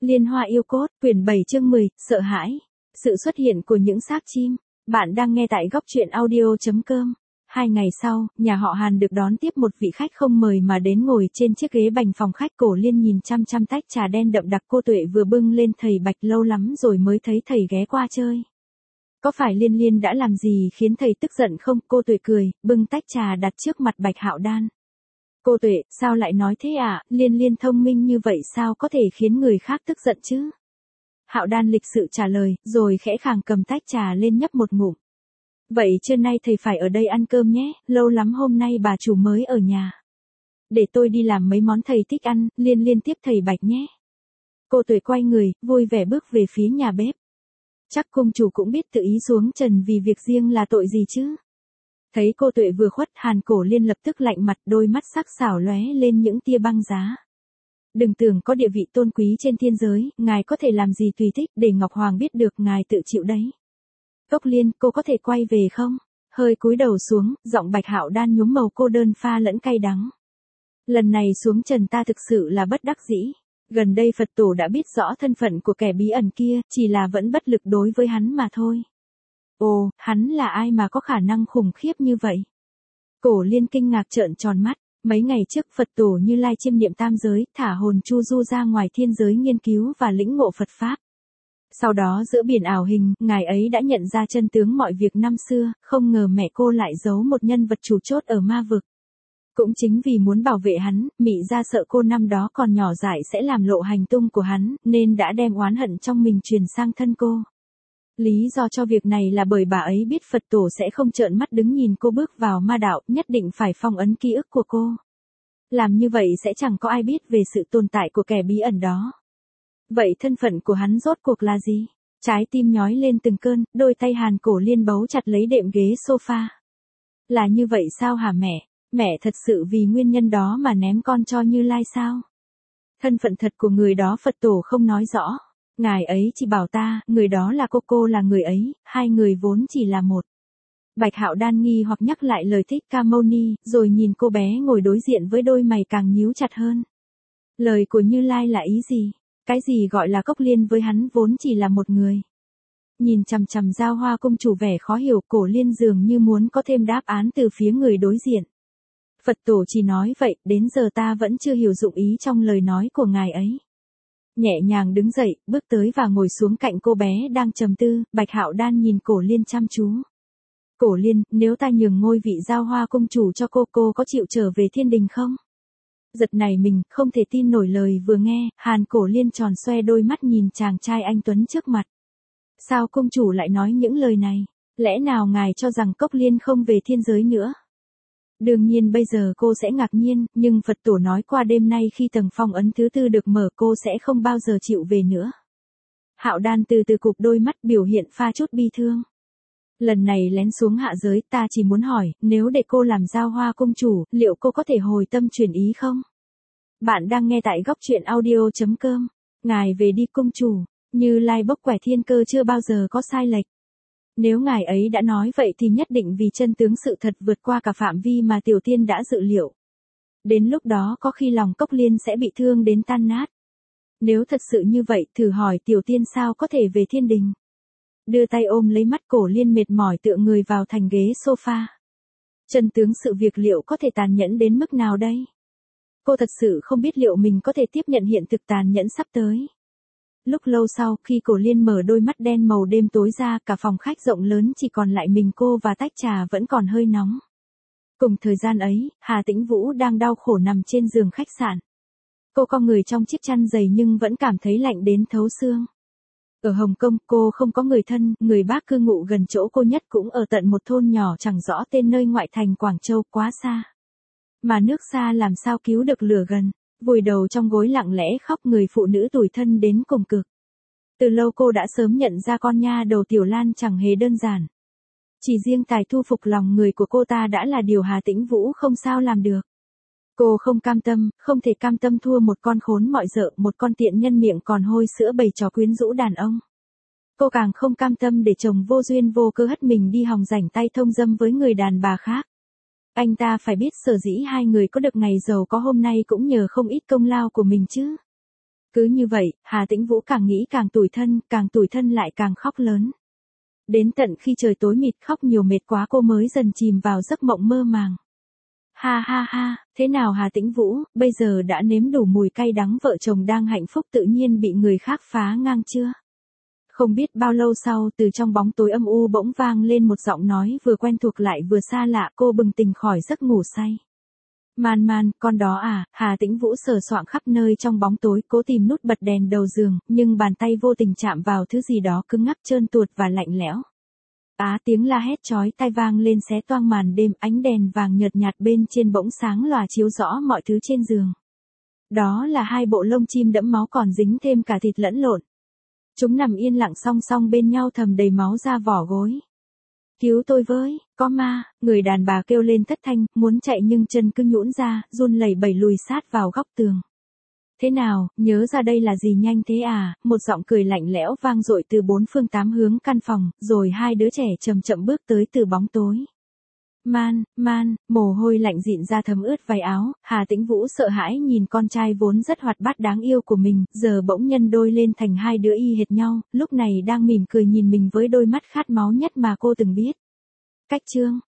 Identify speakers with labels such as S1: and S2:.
S1: Liên Hoa yêu cốt, quyển 7 chương 10, sợ hãi. Sự xuất hiện của những xác chim. Bạn đang nghe tại góc truyện audio.com. 2 ngày sau, nhà họ Hàn được đón tiếp một vị khách không mời mà đến ngồi trên chiếc ghế bành phòng khách. Cổ Liên nhìn chăm chăm tách trà đen đậm đặc cô Tuệ vừa bưng lên. Thầy Bạch lâu lắm rồi mới thấy thầy ghé qua chơi. Có phải Liên Liên đã làm gì khiến thầy tức giận không? Cô Tuệ cười, bưng tách trà đặt trước mặt Bạch Hạo Đan. Cô Tuệ, sao lại nói thế ạ? Liên Liên thông minh như vậy sao có thể khiến người khác tức giận chứ? Hạo Đan lịch sự trả lời, rồi khẽ khàng cầm tách trà lên nhấp một ngụm. Vậy trưa nay thầy phải ở đây ăn cơm nhé, lâu lắm hôm nay bà chủ mới ở nhà. Để tôi đi làm mấy món thầy thích ăn, Liên Liên tiếp thầy Bạch nhé. Cô Tuệ quay người, vui vẻ bước về phía nhà bếp. Chắc cung chủ cũng biết tự ý xuống trần vì việc riêng là tội gì chứ? Thấy cô Tuệ vừa khuất, Hàn Cổ Liên lập tức lạnh mặt, đôi mắt sắc sảo lóe lên những tia băng giá. Đừng tưởng có địa vị tôn quý trên thiên giới, ngài có thể làm gì tùy thích, để Ngọc Hoàng biết được ngài tự chịu đấy. Cốc Liên, cô có thể quay về không? Hơi cúi đầu xuống, giọng Bạch Hạo Đan nhuốm màu cô đơn pha lẫn cay đắng. Lần này xuống trần ta thực sự là bất đắc dĩ. Gần đây Phật tổ đã biết rõ thân phận của kẻ bí ẩn kia, chỉ là vẫn bất lực đối với hắn mà thôi. Ồ, hắn là ai mà có khả năng khủng khiếp như vậy? Cổ Liên kinh ngạc trợn tròn mắt. Mấy ngày trước Phật tổ Như Lai chiêm niệm tam giới, thả hồn Chu Du ra ngoài thiên giới nghiên cứu và lĩnh ngộ Phật Pháp. Sau đó giữa biển ảo hình, ngài ấy đã nhận ra chân tướng mọi việc năm xưa, không ngờ mẹ cô lại giấu một nhân vật chủ chốt ở ma vực. Cũng chính vì muốn bảo vệ hắn, Mị Gia sợ cô năm đó còn nhỏ dại sẽ làm lộ hành tung của hắn, nên đã đem oán hận trong mình truyền sang thân cô. Lý do cho việc này là bởi bà ấy biết Phật tổ sẽ không trợn mắt đứng nhìn cô bước vào ma đạo, nhất định phải phong ấn ký ức của cô. Làm như vậy sẽ chẳng có ai biết về sự tồn tại của kẻ bí ẩn đó. Vậy thân phận của hắn rốt cuộc là gì? Trái tim nhói lên từng cơn, đôi tay Hàn Cổ Liên bấu chặt lấy đệm ghế sofa. Là như vậy sao hả mẹ? Mẹ thật sự vì nguyên nhân đó mà ném con cho Như Lai sao? Thân phận thật của người đó Phật tổ không nói rõ. Ngài ấy chỉ bảo ta, người đó là cô là người ấy, hai người vốn chỉ là một. Bạch Hạo Đan nghi hoặc nhắc lại lời Thích Ca Mâu Ni, rồi nhìn cô bé ngồi đối diện với đôi mày càng nhíu chặt hơn. Lời của Như Lai là ý gì? Cái gì gọi là Cốc Liên với hắn vốn chỉ là một người? Nhìn chằm chằm Giao Hoa công chủ vẻ khó hiểu, Cổ Liên dường như muốn có thêm đáp án từ phía người đối diện. Phật tổ chỉ nói vậy, đến giờ ta vẫn chưa hiểu dụng ý trong lời nói của ngài ấy. Nhẹ nhàng đứng dậy, bước tới và ngồi xuống cạnh cô bé đang trầm tư. Bạch Hạo Đan nhìn Cổ Liên chăm chú. Cổ Liên, nếu ta nhường ngôi vị Giao Hoa công chủ cho cô có chịu trở về thiên đình không? Giật nảy mình, không thể tin nổi lời vừa nghe, Hàn Cổ Liên tròn xoe đôi mắt nhìn chàng trai anh tuấn trước mặt. Sao công chủ lại nói những lời này? Lẽ nào ngài cho rằng Cốc Liên không về thiên giới nữa? Đương nhiên bây giờ cô sẽ ngạc nhiên, nhưng Phật tổ nói qua đêm nay khi tầng phong ấn thứ tư được mở cô sẽ không bao giờ chịu về nữa. Hạo Đan từ từ cụp đôi mắt, biểu hiện pha chút bi thương. Lần này lén xuống hạ giới, ta chỉ muốn hỏi, nếu để cô làm Giao Hoa công chủ, liệu cô có thể hồi tâm chuyển ý không? Bạn đang nghe tại góc truyện audio.com. Ngài về đi công chủ, Như Lai bốc quẻ thiên cơ chưa bao giờ có sai lệch. Nếu ngài ấy đã nói vậy thì nhất định vì chân tướng sự thật vượt qua cả phạm vi mà Tiểu Tiên đã dự liệu. Đến lúc đó có khi lòng Cốc Liên sẽ bị thương đến tan nát. Nếu thật sự như vậy, thử hỏi Tiểu Tiên sao có thể về thiên đình? Đưa tay ôm lấy mắt, Cổ Liên mệt mỏi tựa người vào thành ghế sofa. Chân tướng sự việc liệu có thể tàn nhẫn đến mức nào đây? Cô thật sự không biết liệu mình có thể tiếp nhận hiện thực tàn nhẫn sắp tới. Lúc lâu sau, khi Cổ Liên mở đôi mắt đen màu đêm tối ra, cả phòng khách rộng lớn chỉ còn lại mình cô và tách trà vẫn còn hơi nóng. Cùng thời gian ấy, Hà Tĩnh Vũ đang đau khổ nằm trên giường khách sạn. Cô co người trong chiếc chăn dày nhưng vẫn cảm thấy lạnh đến thấu xương. Ở Hồng Kông, cô không có người thân, người bác cư ngụ gần chỗ cô nhất cũng ở tận một thôn nhỏ chẳng rõ tên nơi ngoại thành Quảng Châu, quá xa. Mà nước xa làm sao cứu được lửa gần, vùi đầu trong gối lặng lẽ khóc, người phụ nữ tủi thân đến cùng cực. Từ lâu cô đã sớm nhận ra con nha đầu Tiểu Lan chẳng hề đơn giản. Chỉ riêng tài thu phục lòng người của cô ta đã là điều Hà Tĩnh Vũ không sao làm được. Cô không cam tâm, không thể cam tâm thua một con khốn mọi dợ, một con tiện nhân miệng còn hôi sữa bày trò quyến rũ đàn ông. Cô càng không cam tâm để chồng vô duyên vô cớ hất mình đi hòng rảnh tay thông dâm với người đàn bà khác. Anh ta phải biết sở dĩ hai người có được ngày giàu có hôm nay cũng nhờ không ít công lao của mình chứ. Cứ như vậy, Hà Tĩnh Vũ càng nghĩ càng tủi thân lại càng khóc lớn. Đến tận khi trời tối mịt khóc nhiều mệt quá cô mới dần chìm vào giấc mộng mơ màng. Ha ha ha, thế nào Hà Tĩnh Vũ, bây giờ đã nếm đủ mùi cay đắng vợ chồng đang hạnh phúc tự nhiên bị người khác phá ngang chưa? Không biết bao lâu sau từ trong bóng tối âm u bỗng vang lên một giọng nói vừa quen thuộc lại vừa xa lạ, cô bừng tỉnh khỏi giấc ngủ say. Man Man, con đó à? Hà Tĩnh Vũ sờ soạng khắp nơi trong bóng tối cố tìm nút bật đèn đầu giường, nhưng bàn tay vô tình chạm vào thứ gì đó cứng ngắc trơn tuột và lạnh lẽo. Tiếng la hét chói tai vang lên xé toang màn đêm, ánh đèn vàng nhợt nhạt bên trên bỗng sáng lòa chiếu rõ mọi thứ trên giường. Đó là hai bộ lông chim đẫm máu còn dính thêm cả thịt lẫn lộn. Chúng nằm yên lặng song song bên nhau thầm đầy máu ra vỏ gối. Cứu tôi với, có ma, người đàn bà kêu lên thất thanh, muốn chạy nhưng chân cứ nhũn ra, run lẩy bẩy lùi sát vào góc tường. Thế nào, nhớ ra đây là gì nhanh thế à? Một giọng cười lạnh lẽo vang dội từ bốn phương tám hướng căn phòng, rồi hai đứa trẻ chậm chậm bước tới từ bóng tối. Man, mồ hôi lạnh dịn ra thấm ướt váy áo, Hà Tĩnh Vũ sợ hãi nhìn con trai vốn rất hoạt bát đáng yêu của mình, giờ bỗng nhân đôi lên thành hai đứa y hệt nhau, lúc này đang mỉm cười nhìn mình với đôi mắt khát máu nhất mà cô từng biết. Cách chương